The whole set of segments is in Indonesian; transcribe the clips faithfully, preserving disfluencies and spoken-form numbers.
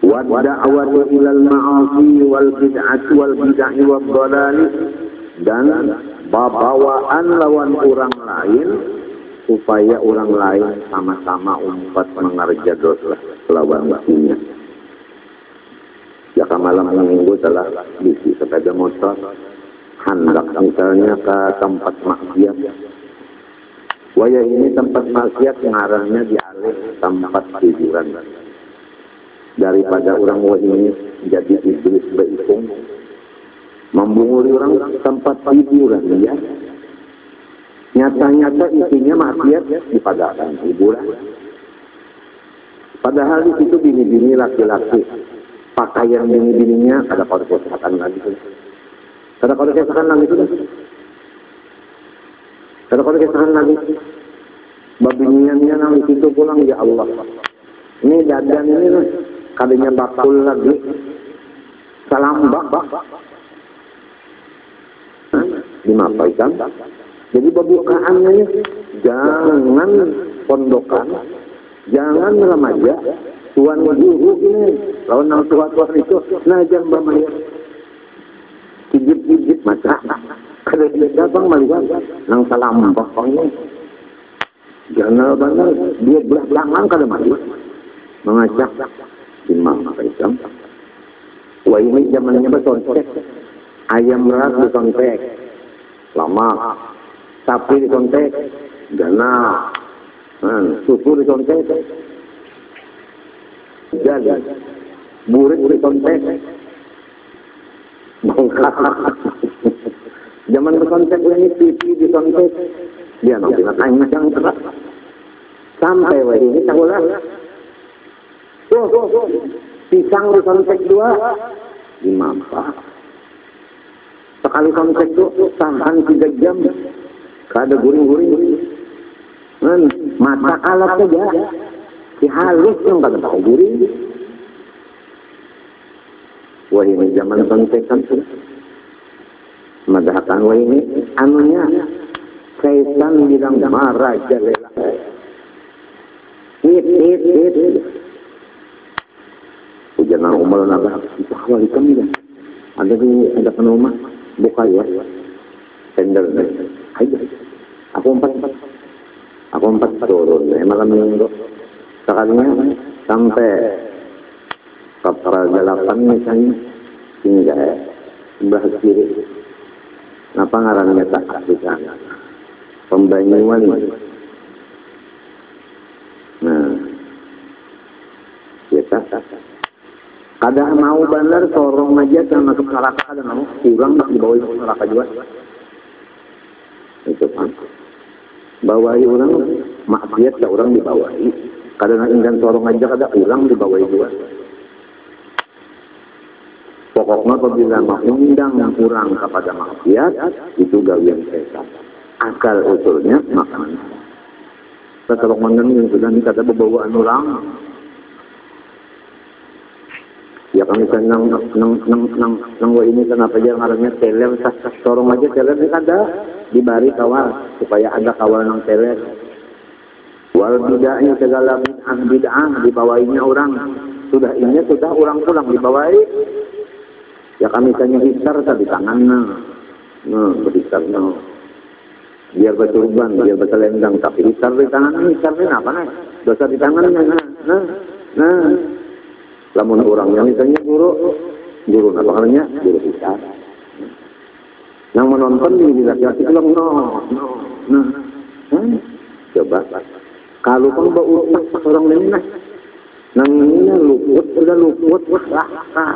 wa da'watu ilal ma'asi wal bid'ati wal bid'ah wal dhalal, dan bawaan lawan orang lain supaya orang lain sama-sama umpat mengerja dosa lawan mestinya. Ya malam minggu telah bisi sepeda motor hendak misalnya ke tempat maksiat. Waya ini tempat maksiat ngarahnya dialih tempat hiburan. Daripada orang wah ini jadi iblis beikung, membunguli orang tempat hiburan ya. Nyata-nyata isinya maksiat dipadahkan hiburan. Padahal di situ bini-bini laki-laki pakaian bini-bininya ada kode kesehatan lagi tuh. Ada kode kesehatan lagi tuh. Ada kode kesehatan lagi. Babiniannya nang situ pulang ya Allah. Ini dadan ini nih. Kalinya bakul lagi, salam bak, dimapaikan. Jadi pembukaannya jangan pondokan, jangan remaja, tuan guru ini, lawan nang tua-tua itu, nah jangan bermain, kijip-kijip mata, kalau dia datang melihat nang salam bak ini, jangan benar dia belah belakang kalau maju, mengajak. Imam Islam. Wah ini zamannya bersontek. Ayam ras disontek. Lama. Sapi disontek. Gana. Hmm, susu disontek. Jadi. Burik disontek. Bangkat. Zaman bersontek ini pipi disontek. Dia nanti nak yang keras. Sampai wah ini cakulah. Tuh, tuh, tuh, pisang di kontek dua, dimampak. Sekali kontek tuh, tahan tiga jam, kada guring-guring. Men, mata alat saja, si halus yang kada tahu guring. Wah ini zaman kontekan tuh. Madahkan wah ini, anunya, setan bilang marah jalela. Hit, hit, hit, hit. Jangan umur naga bahwa hitam ya. Ada di ada penoma buka ya. Tender deh. Ayo. Aku empat empat. Aku empat turun. Eh, malam minggu. Sekalinya sampai kapal delapan misalnya hingga sebelah kiri. Apa ngarannya tak di sana? Pembanyuan. Nah, ya tak. Kada mau benar sorong aja sama ke neraka, kada mau kurang nak dibawa ke neraka juga. Itu kan. Bawahi orang maksiat tak orang dibawahi. Kada nak ingin sorong aja kada kurang dibawahi juga. Pokoknya apabila mengundang kurang kepada maksiat itu gawian setan. Akal usulnya makanan. Kalau mengenai yang sudah kada bebawaan orang. Ya kami senang nang nang nang nang wa ini kenapa aja ngarannya teler tas sorong aja teler ini ada dibari kawal supaya ada kawal nang teler. Wal bid'ah segala bid'ah bid'ah dibawainnya orang sudah ini sudah orang pulang dibawai. Ya kami tanya hisar tadi tangan nah, nah hisar nah. Biar berturban, biar berselendang tapi hisar di tangan hisar ini apa nih? Dosa di tangannya nah nah nah. Lamun orangnya misalnya guru, guru apa namanya? Guru hisab. Yang menonton di laki-laki bilang no, no, no. Hmm? Coba. Kalau kamu bawa utak orang lain nah, nang ini luput, sudah luput, wah,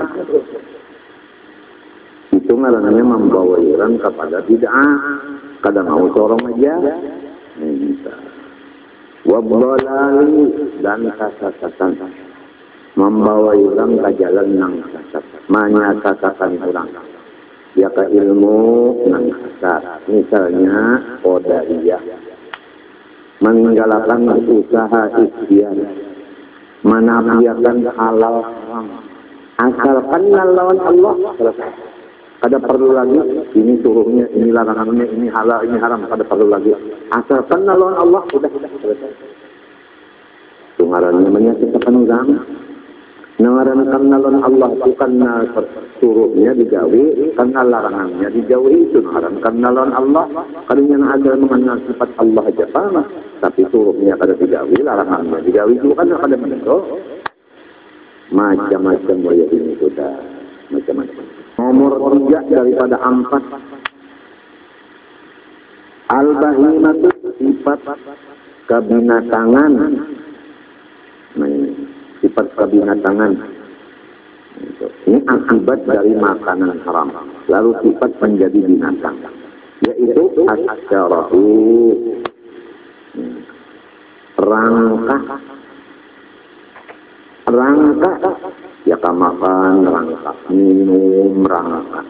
itu ngarannya membawa orang kepada bid'ah. Kadang mau sorong aja, bisa. Wabbalali dan kasasatan. Membawa orang ke jalan nang sesat, menyatakan orang ya ke ilmu nang sesat, misalnya qadariyah, meninggalkan usaha ikhtiar, menafikan halal haram, asalkan lawan Allah selesai. Kada perlu lagi ini suruhnya, ini larangannya, ini halal, ini haram, kada perlu lagi. Asalkan lawan Allah sudah sudah selesai. Tungarannya menyatakan orang. Nangarankan nalon Allah itu karena suruhnya dijauhi, karena larangannya dijauhi itu. Nangarankan nalon Allah, kalinya ada mengenal sifat Allah aja sama, tapi suruhnya kada dijauhi, larangannya dijauhi itu kan kada bentuk. Macam-macam waya ini sudah, macam-macam. Nomor tiga daripada empat, al-bahimatu sifat kebinatangan. Nah, sifat kebinatangan. Ini akibat dari makanan haram. Lalu sifat menjadi binatang, yaitu asyarahu, rangka, rangka, ya makan, rangka minum, rangka.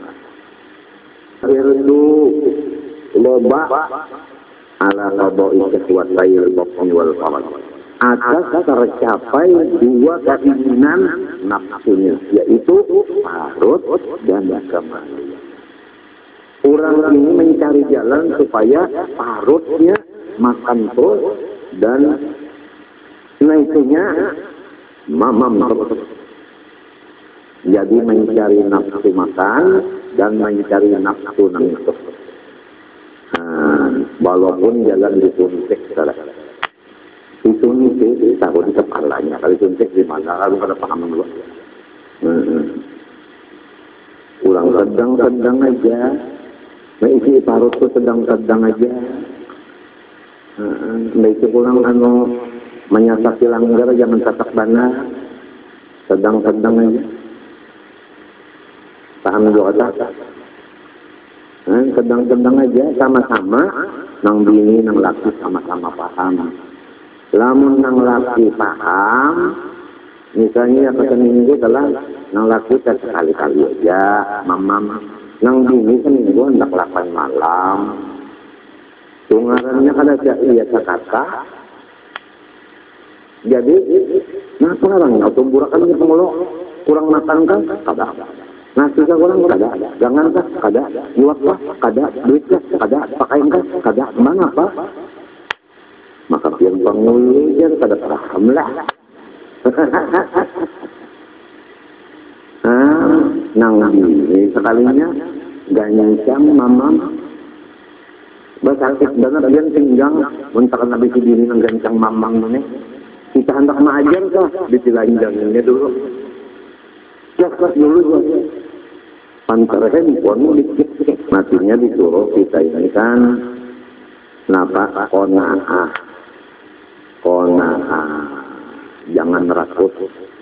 Irdu loba ala qada'i syahwatayil batni wal faraj. Atas tercapai dua keinginan nafsunya, yaitu parut dan kemaluan. Orang ini mencari jalan supaya parutnya makan terus dan naiknya mamam terus. Jadi mencari nafsu makan dan mencari nafsu nangis. Nah, walaupun jalan disuntik salah. Disuntik taruh di kepalanya. Kalau disuntik di mana? Kalau kada paham dulu. Hmm. Kurang sedang-sedang aja. Nah isi parut tuh sedang-sedang aja. Hmm. Nah itu kurang anu menyasaki langgar jangan sasak bana. Sedang-sedang aja. Paham juga tak? Nah, sedang-sedang aja sama-sama. Nang bini, nang laki sama-sama paham. Lamun nang laki paham, misalnya yang seminggu telah nang laki sekali-kali aja, mamam. Nang bini seminggu hendak lapan malam. Tungarannya kada iya sakaka. Jadi, nah sekarang atau burakan ni pengulo kurang makan kan? Kada. Nasi ka kurang kada. Jangan kah? Kada. Iwak kah? Kada. Duit kah? Kada. Pakaian kah? Kada. Mana apa? Maka yang pengulo dia kada paham lah. Ah, nang bini sekalinya gancang mamam. Basakit benar dia pinggang muntakan nabi si bini nang gancang mamang ni. Kita hendak maajar kah? Ditilanjangnya dulu. Cakap dulu. Pantar handphone dikit. Matinya disuruh kita ini kan napa kona'ah. Kona'ah. Jangan rakut.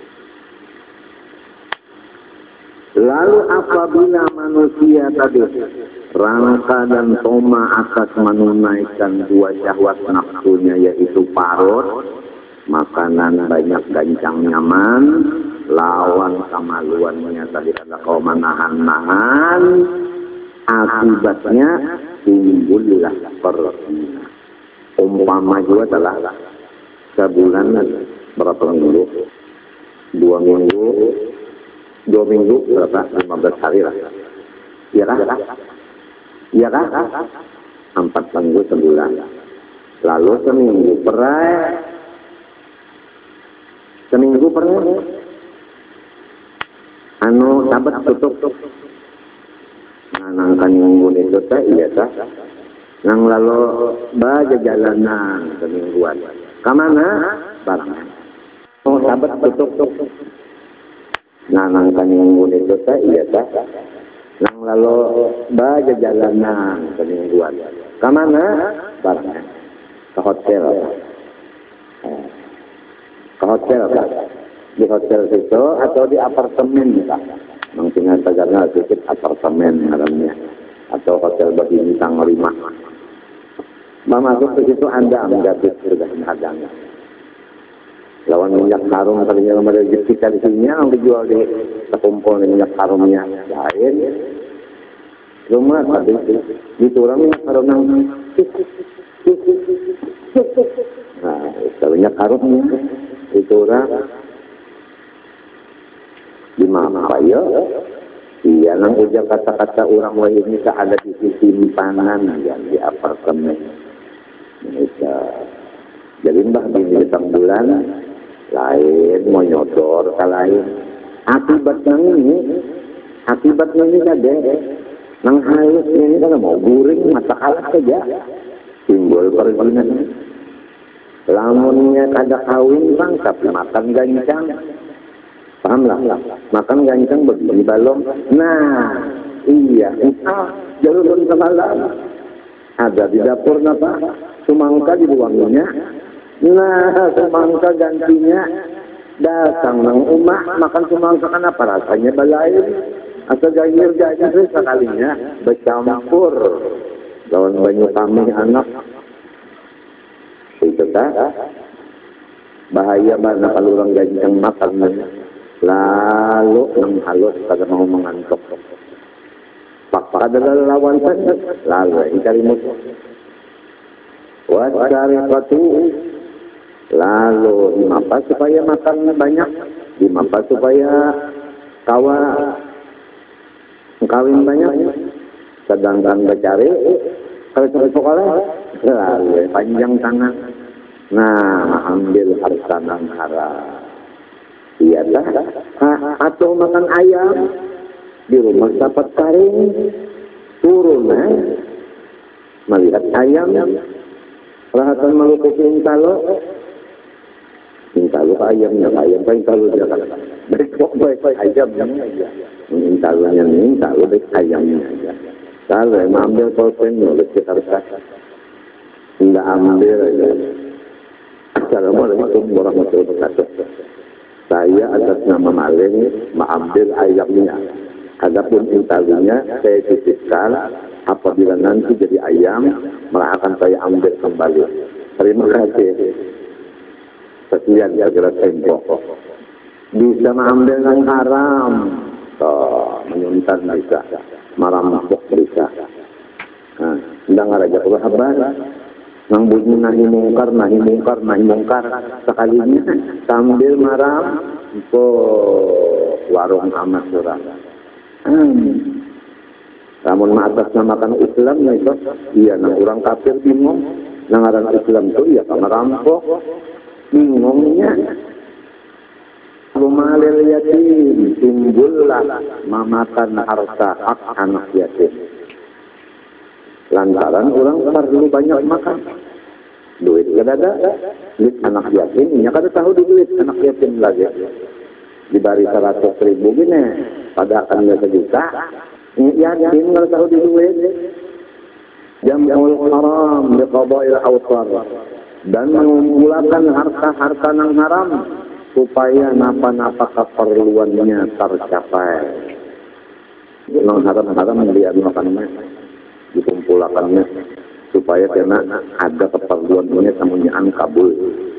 Lalu apabila manusia tadi rangka dan toma atas menunaikan dua syahwat nafsunya yaitu parut, makanan banyak gancang nyaman, lawan kemaluannya tadi ada kau menahan-nahan, akibatnya timbullah perzina. Umpama juga telah sebulan berapa minggu, dua minggu, dua minggu berapa, lima belas hari lah, iya kah? Iya kah? Empat minggu sebulan, lalu seminggu perai, seminggu perai, anu sabat tutup, nang minggu itu teh iya kah? Nang lalu baja jalanan semingguan. Kamana? Barang. Oh sabat tutup. Nah nang minggu itu teh iya kah? Nang lalu baja jalanan semingguan. Kamana? Barang. Ke hotel. Ke hotel kah? Di hotel itu atau di apartemen kah? Nang tinggal tegarnya sedikit apartemen namanya. Atau hotel bagi bintang lima. Masuk ke situ Anda mendapat sudah hadangnya. Lawan minyak harum tadinya ada jika di sini yang dijual di sekumpul minyak harumnya lain. Rumah tadi itu orang minyak harum yang nah itu minyak harumnya itu orang di mana ya? Iya, nang ujar kata-kata orang lain ini ada di simpanan ya, di apartemen. Bisa. Jadi mbah di datang bulan, lain mau nyodor ke lain. Akibatnya ini, akibatnya ini kade, nang halus ini kan mau guring mata kalah saja, timbul perginan. Lamunnya kada kawin bang, tapi makan gancang, paham lah, makan gancang begini balong. Nah, iya, ah, jalur kepala ada di dapur apa? Semangka di ruangnya. Nah, semangka gantinya datang nang umah makan semangka kan apa rasanya balain atau gayir gayir sekalinya bercampur lawan banyu kami anak itu tak bahaya banget kalau orang gancang makan lalu nang halus pada mau mengantuk pak adalah lawan saja lalu cari musuh wasari patu lalu dimapa supaya makan banyak dimapa supaya kawa kawin banyak sedangkan bercari kalau sampai sekolah lalu panjang tangan nah ambil harta nang haram iya dah atau makan ayam di rumah dapat karing turun eh melihat ayam perhatian maluku intalo intalo ayamnya ayam paling intalo dia kan baik baik ayamnya intalonya intalo baik ayamnya aja kalau ambil pulpen nulis kita harus tidak ambil aja. Assalamualaikum warahmatullahi wabarakatuh. Saya atas nama Maling mengambil ayamnya. Adapun intalunya saya titipkan apabila nanti jadi ayam, maka akan saya ambil kembali. Terima kasih. Sekian kira tempo. Bisa mengambil yang haram, oh, menyuntan bisa, marampok bisa. Nah, sedang raja kurhaban, nang bunyi nahi mungkar, nahi mungkar, nahi mungkar sekalinya sambil maram, po warung amat surah. Hmm. Namun atas namakan Islam ya itu, iya nang orang kafir bingung, nang orang Islam itu ya kamar rampok, bingungnya. Lumalil yatim timbullah memakan harta hak anak yatim. Lantaran orang perlu banyak makan. Duit kada ada, duit anak yatim, nya kada tahu di duit anak yatim lagi. Dibari seratus ribu gini, pada akan nggak sejuta. Ya, yatim kada tahu di duit. Jam'ul haram biqada'il awtar dan mengumpulkan harta-harta yang haram supaya napa-napa keperluannya tercapai. Yang haram-haram dia makannya dikumpulkannya supaya karena ada keperluannya semuanya kabul.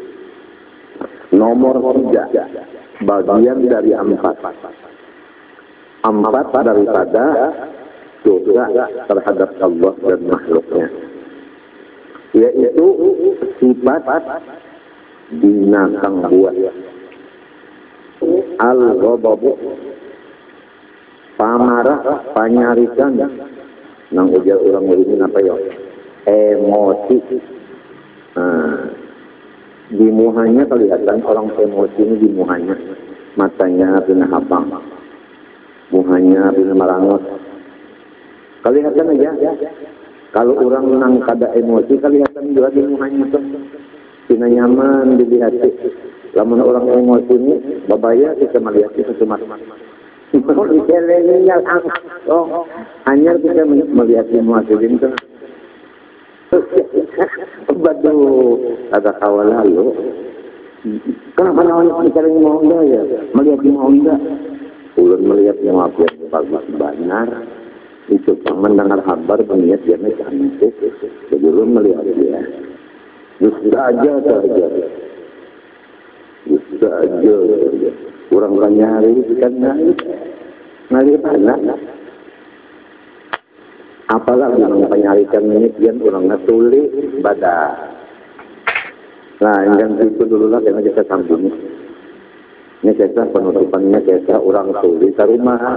Nomor tiga, bagian dari empat. Empat daripada dosa terhadap Allah dan makhluknya, yaitu sifat binatang buat al-ghadabu pamarah panyarikan nang ujar orang ngurimin apa ya emosi. Nah, di muhanya kelihatan orang emosi ini di muhanya, matanya pina habang, muhanya pina marangot, kelihatan aja. Kalau orang nang kada emosi kelihatan juga di muhanya tuh pina nyaman dilihat. Lamun orang emosi ini babaya kita melihat itu cuma kalau dikelengnya oh hanya kita melihat emosi itu. Badu ada kawal lalu. Kenapa lawan kita mau enggak ya? Melihat mau enggak? Ulun melihat yang apa yang bagus benar. Itu mendengar kabar berniat dia cantik. Sebelum melihat dia. Justru aja saja. Justru aja saja. Orang-orang nyari kan nyari. Nyari mana? Apalagi yang penyarikan ini dia orang ngetuli badan. Nah, yang itu dulu lah yang kita sambung. Ini kisah penutupannya kisah orang tuli ke rumah.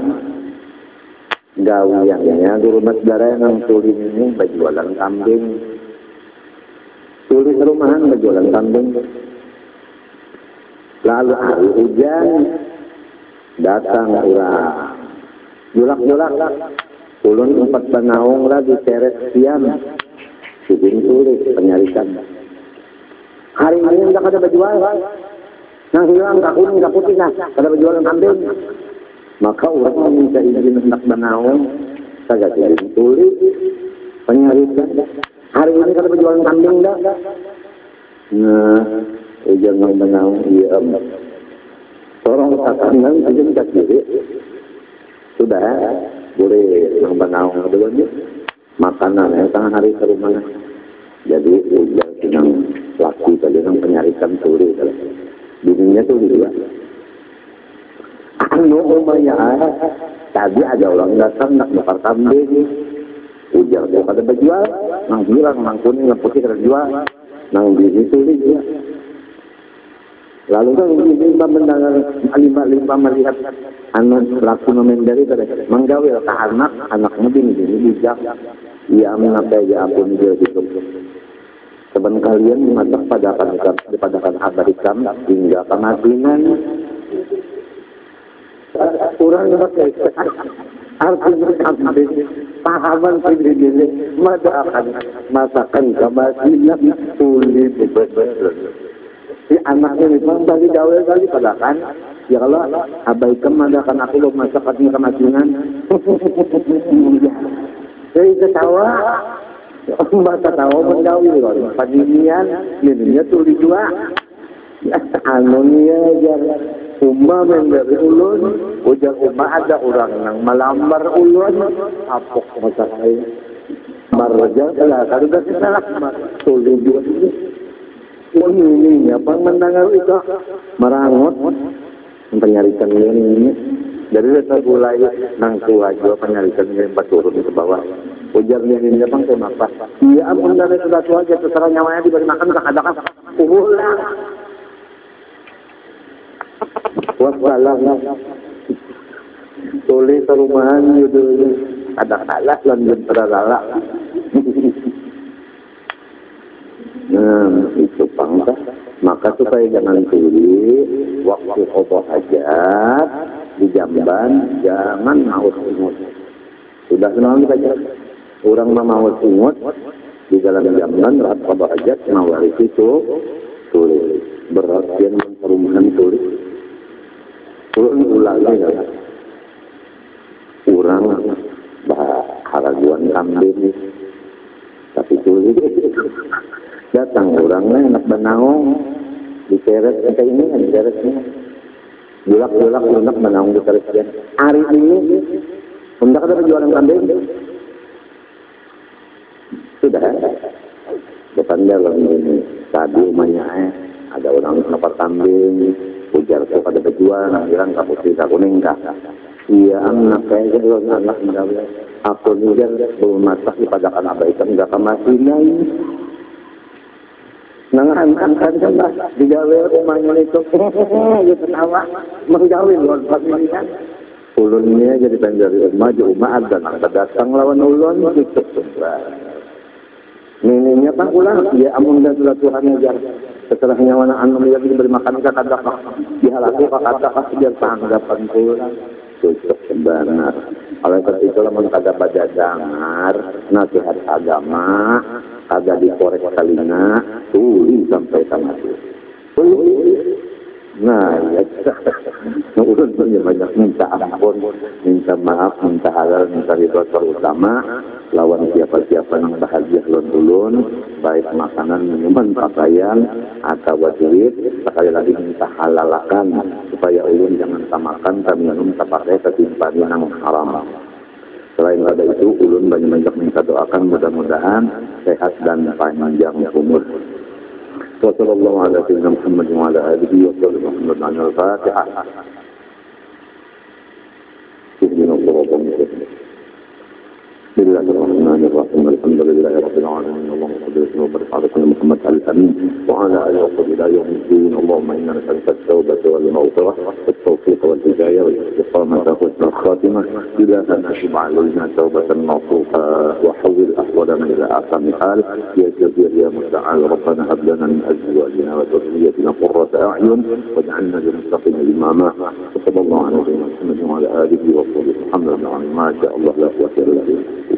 Gawiannya di rumah saudara yang tuli ini berjualan kambing. Tuli ke rumahan berjualan kambing. Lalu hari hujan datang urang. Julak-julak ulun empat banaung lah di teres siam. Sibing tulis penyarikan. Hari ini enggak ada berjual. Nang hilang enggak kuning enggak putih nah. Ada berjualan kambing. Maka orang meminta izin hendak banaung. Kagak sibing tulis penyarikan. Hari ini kada berjualan kambing dah. Nah, ujian nang banaung iya em. Sorong kakangan aja minta kiri. Sudah, boleh nang banaung dulu ni. Makanan yang tengah hari ke rumah. Jadi ujian sinang laki tadi nang penyarikan turi. Bininya tu juga. Anu umanya tadi ada orang datang nak bakar kambing. Ujar dia pada berjual, nang bilang, nang kuning, nang putih kada jual, nang biji tulis dia. Lalu kan limpa mendengar, limpa-limpa melihat anak pelaku memendari tadi, menggawil ke anak, anaknya bini-bini bijak. Ia menapa ya ampun dia gitu. Sebenarnya kalian memasak padakan padakan abadikan hingga kematian. Kurang pakai artinya kambing pahaman sendiri madakan masakan kematian sulit bener. Si anaknya memang tadi gawe kali padakan ya kalau abaikan madakan aku lo masakan kematian. Jadi ketawa mbak ketawa menggawi loh padinian jadinya tulis dua anunya jar umma memberi ulun ujar umma ada orang yang melamar ulun apok masakai marja lah kalau dah salah tulis dua ini ini apa mendengar itu merangut penyarikan ini dari desa mulai nang tua juga penyarikan ini turun ke bawah. Ujar ini dia bang saya apa? Iya ampun dari sudah tua aja terserah nyawanya diberi makan tak ada kan? Pulang. Wassalam. Tulis perumahan judulnya ada kalah lanjut terlala. Nah itu pangkat. Maka supaya jangan tulis waktu qada hajat di jamban jangan maut ingut. Sudah kenal saja. Orang mau ingut di dalam jamban saat qada hajat mawaris itu tulis berartian perumahan tulis. Turun ulangnya kan. Orang harajuan kambing tapi tulis datang orangnya enak banaung di teres kita ini di teresnya julak-julak lunak banaung di teresnya hari ini hendak ada penjualan kambing sudah depan dalam ini tadi umanya eh, ada orang lapar kambing ujar tuh pada berjual bilang kamu tidak kuning kah iya anak kayak gitu anak menjawab aku nijar belum masak di padakan abaikan enggak kemasinan nangan-nangan kan lah digawe rumahnya itu ya ketawa menggawin luar pemilihan ulunnya jadi penjari maju umat dan datang lawan ulun itu Nininya pak ulang ya amun dan sudah Tuhan ajar setelah nyawa anu dia diberi makan ke kata dihalaki pak kata kasih biar tanggapan ulang cocok benar oleh karena itu lamun kada baca dengar nasihat agama kada dikorek telinga tulis sampai tamat nah ya ulun punya banyak minta ampun minta maaf minta halal minta ridho terutama lawan siapa-siapa yang bahagia ulun baik makanan minuman pakaian atau duit sekali lagi minta halalakan supaya ulun jangan samakan tak minum tak pakai ketimpan yang haram. Selain ada itu ulun banyak-banyak minta doakan mudah-mudahan sehat dan panjang umur. Wassallallahu ala sayyidina Muhammad wa ala alihi wa sahbihi al-Fatihah. Bismillahirrahmanirrahim. Alhamdulillahi rabbil alamin. Allahumma salli wa barik ala sayyidina Muhammad al-amin wa ala alihi wa sahbihi ila yaumiddin. Allahumma inna nas'aluka at-taubata wal maghfirah wat-tawfiq wal hidayah wal istiqamah wa husnul khatimah. Ilahan تشب علينا توبة نصوحا وحول أحوالنا إلى أحسن حال يا كبير يا متعال ربنا هب لنا من أزواجنا وذريتنا قرة أعين واجعلنا للمتقين إماما وصلى الله على سيدنا محمد وعلى آله وصحبه محمد ما شاء الله لا قوة إلا بالله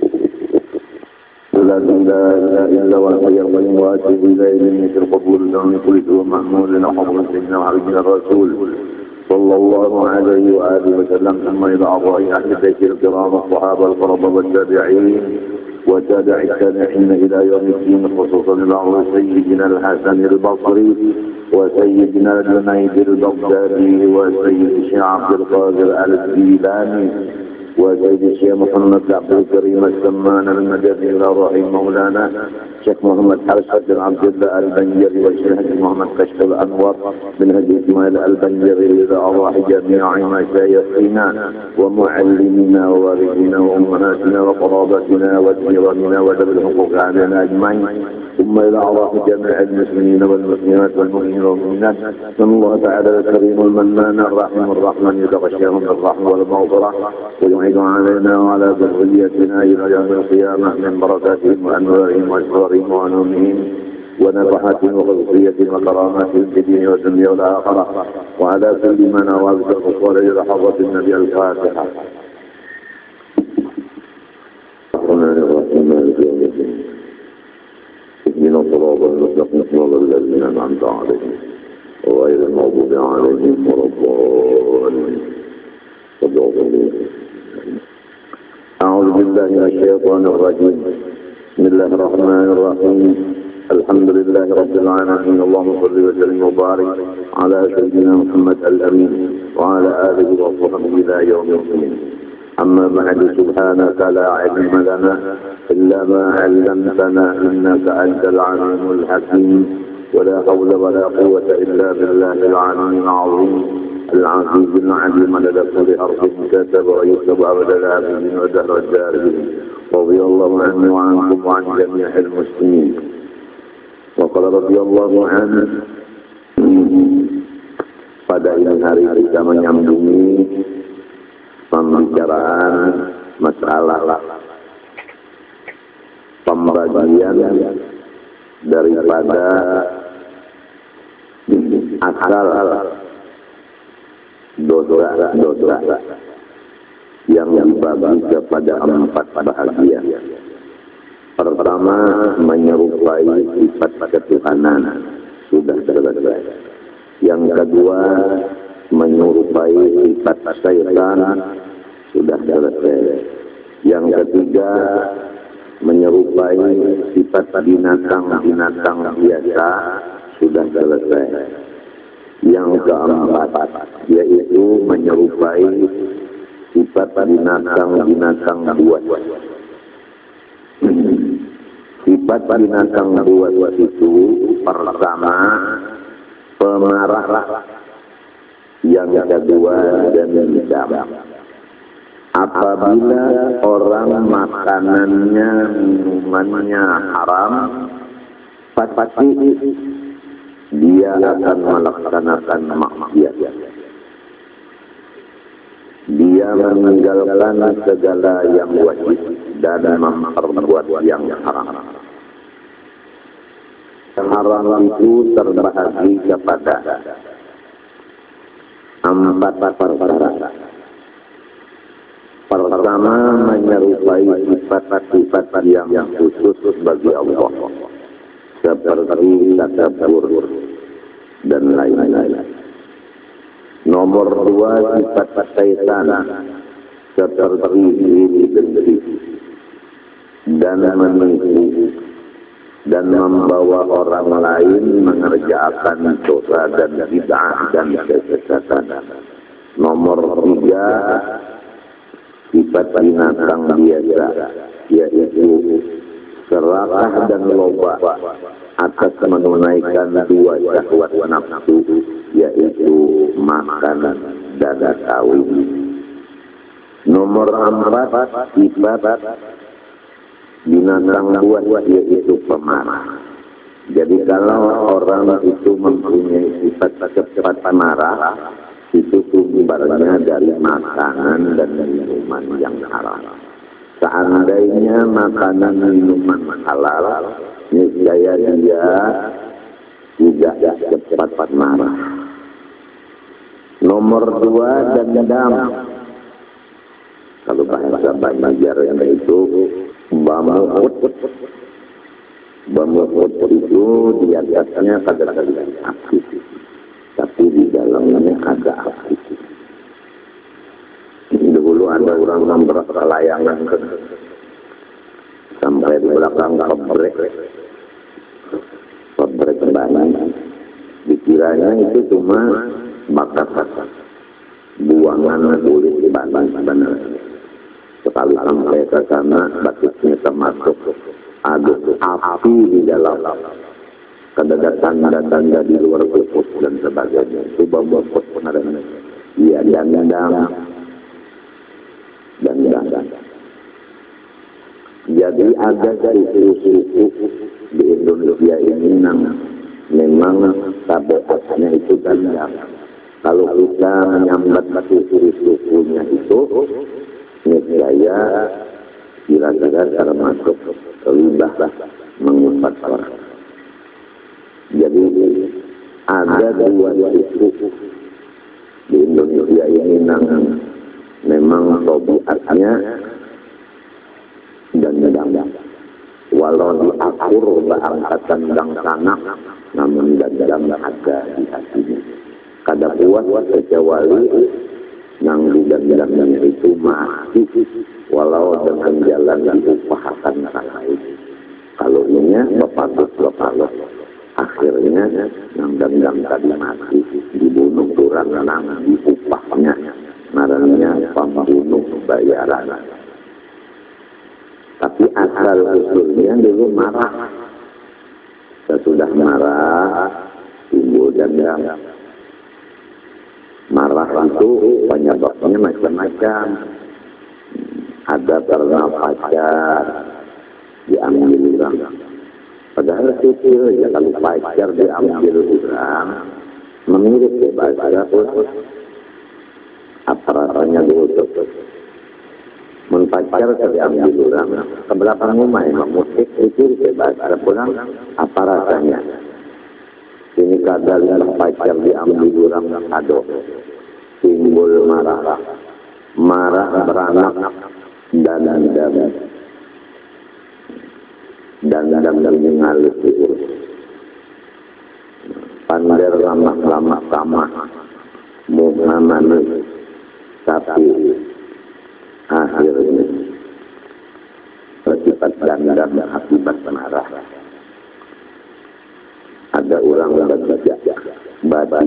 لا إله إلا هو الحي القيوم وأتوب إليه من شر قبول من كل سوء محمود لنا حضرة سيدنا وحبيبنا الرسول صلى الله عليه وآله وسلم ثم إلى أرواح أهل البيت الكرام الصحابة القربى والتابعين وتابع التابعين إلى يوم الدين خصوصا إلى سيدنا الحسن البصري وسيدنا الجنيد البغدادي وسيد الشيخ عبد القادر الجيلاني وسيد الشيخ محمد عبد الكريم السمان المدني إلى رحيم مولانا الشيخ محمد حرشد بن عبد الله البنجري والشيخ محمد كشف الأنور بن هدي إسماعيل البنجري إلى أرواح جميع مشايخنا ومعلمنا ووالدنا وأمهاتنا وقرابتنا وجيراننا وذوي الحقوق علينا أجمعين ثم إلى أرواح جميع المسلمين والمسلمات والمؤمنين والمؤمنات من الله تعالى الكريم المنان الرحيم الرحمن يتغشاهم بالرحمة والمغفرة ويعيد علينا وعلى ذريتنا إلى يوم القيامة من بركاتهم وأنوارهم وأسرارهم وعلومهم ونفحاتهم وخصوصيتهم وكراماتهم في الدين والدنيا والآخرة وعلى كل من نوى بالوصول إلى حضرة النبي الفاتحة. الرحمن الرحيم مالك يوم الدين اهدنا الصراط المستقيم صراط الذين أنعمت عليهم غير المغضوب عليهم ولا الضالين. أعوذ بالله من الشيطان الرجيم. بسم الله الرحمن الرحيم. الحمد لله رب العالمين. اللهم صل وسلم وبارك على سيدنا محمد الأمين وعلى آله وصحبه إلى يوم الدين. أما بعد سبحانك لا علم لنا إلا ما علمتنا إنك أنت العليم الحكيم ولا حول ولا قوة إلا بالله العلي العظيم العزيز العليم لدى كل حرف كتب ويكتب أبد العابدين ودهر الدارين. رضي الله عني وعنكم وعن جميع المسلمين. وقال رضي الله عنه pada ini hari kita menyambungi pembicaraan masalah pembagian daripada asal dosa-dosa yang dibagi kepada empat bahagian. Pertama, menyerupai sifat ketuhanan, sudah selesai. Yang kedua, menyerupai sifat syaitan, sudah selesai. Yang ketiga, menyerupai sifat binatang-binatang biasa, sudah selesai. Yang keempat, yaitu menyerupai sifat binatang-binatang buas. Sifat binatang buas itu pertama pemarah, yang kedua dendam. Apabila orang makanannya, minumannya haram, pasti dia akan melaksanakan maksiat. Dia meninggalkan segala yang wajib dan memperbuat yang haram. Haram itu terbahagi kepada empat perkara. Pertama, menyerupai sifat-sifat yang khusus bagi Allah, seperti takabur dan lain-lain. Nomor dua, sifat syaitan, seperti iri dengki dan menipu dan membawa orang lain mengerjakan dosa dan bid'ah dan kesesatan. Nomor tiga, sifat binatang biasa, yaitu serakah dan loba atas menunaikan dua syahwat nafsu, yaitu makan dan kawin. Nomor empat, sifat binatang buas, yaitu pemarah. Jadi kalau orang itu mempunyai sifat cepat marah, itu sumbernya dari makanan dan minuman yang haram. Seandainya makanan minuman halal, niscaya dia tidak cepat marah. Nomor dua, dendam. Kalau bahasa Banjar itu bamukut. Bamukut itu di atasnya kadang-kadang api, tapi di dalamnya ada api. Dulu ada orang yang berkelayangan sampai di belakang pabrik, pabrik banyak. Dikiranya itu cuma bakat buangan kulit di badan sebenarnya. Sekali sampai ke sana, batiknya termasuk ada api di dalam. Ada tanda-tanda di luar kulkus dan sebagainya. Itu bambu-bambu penaranya. Iya, dan dendam. Dan dendam. Jadi ada suku-suku di Indonesia ini yang memang tabiatnya itu dendam. Kalau kita menyambat suku-sukunya itu, niscaya kira-kira termasuk libah mengumpat orang. Jadi ada dua suku di Indonesia ini yang memang tabiatnya dan dendam. Walau diakur berangkatan dan tanah, namun dendam ada di hatinya. Kada puas kecuali yang di dendamnya itu mati, walau dengan jalan diupahakan lain. Kalau ini bapak bapak akhirnya yang dendam tadi mati dibunuh kurang nang diupahnya, namanya pembunuh bayaran. Tapi asal usulnya dulu marah. Sesudah marah timbul dendam. Marah itu penyebabnya macam-macam. Ada karena pacar diambil orang. Padahal kecil ya, kalau pacar diambil orang, menurut bahasa Arab, aparatnya dulu tutup. Menpacar diambil orang, kebelakang rumah yang musik itu bahasa Arab pulang aparatnya. Ini kadang pacar diambil orang kado, timbul marah, marah beranak dan dendam, dan dendam dan mengalir diurus. Pandai lama-lama sama, muhammad, tapi akhirnya bersifat dendam dan akibat marah. Ada orang yang baca baca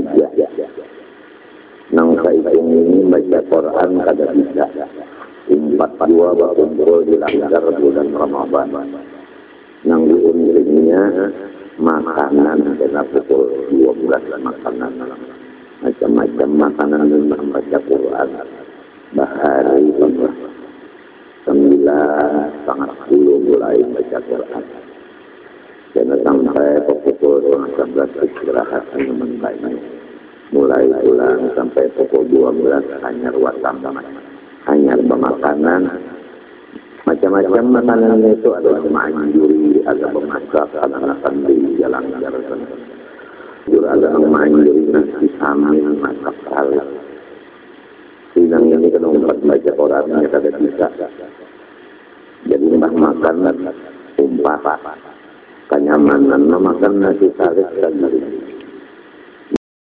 nang kaitung ini baca Quran kada bisa. Empat dua berkumpul di langgar bulan Ramadan. Nang diunjurinya makanan kena pukul dua belas makanan. Macam-macam makanan yang baca Quran. Bahari sembilan setengah sepuluh mulai baca Quran. Karena sampai pukul sebelas istirahat teman baik. Mulai pulang sampai pukul dua belas hanya ruatan hanya makanan. Macam-macam makanan itu ada manjuri, ada pemasak, ada makan di jalan-jalan. Juga ada manjuri nasi samin, masak salad. Sidang ini kan umpat baca Qurannya kada bisa. Jadi mbah makan umpat kenyamanan memakan nasi salad dan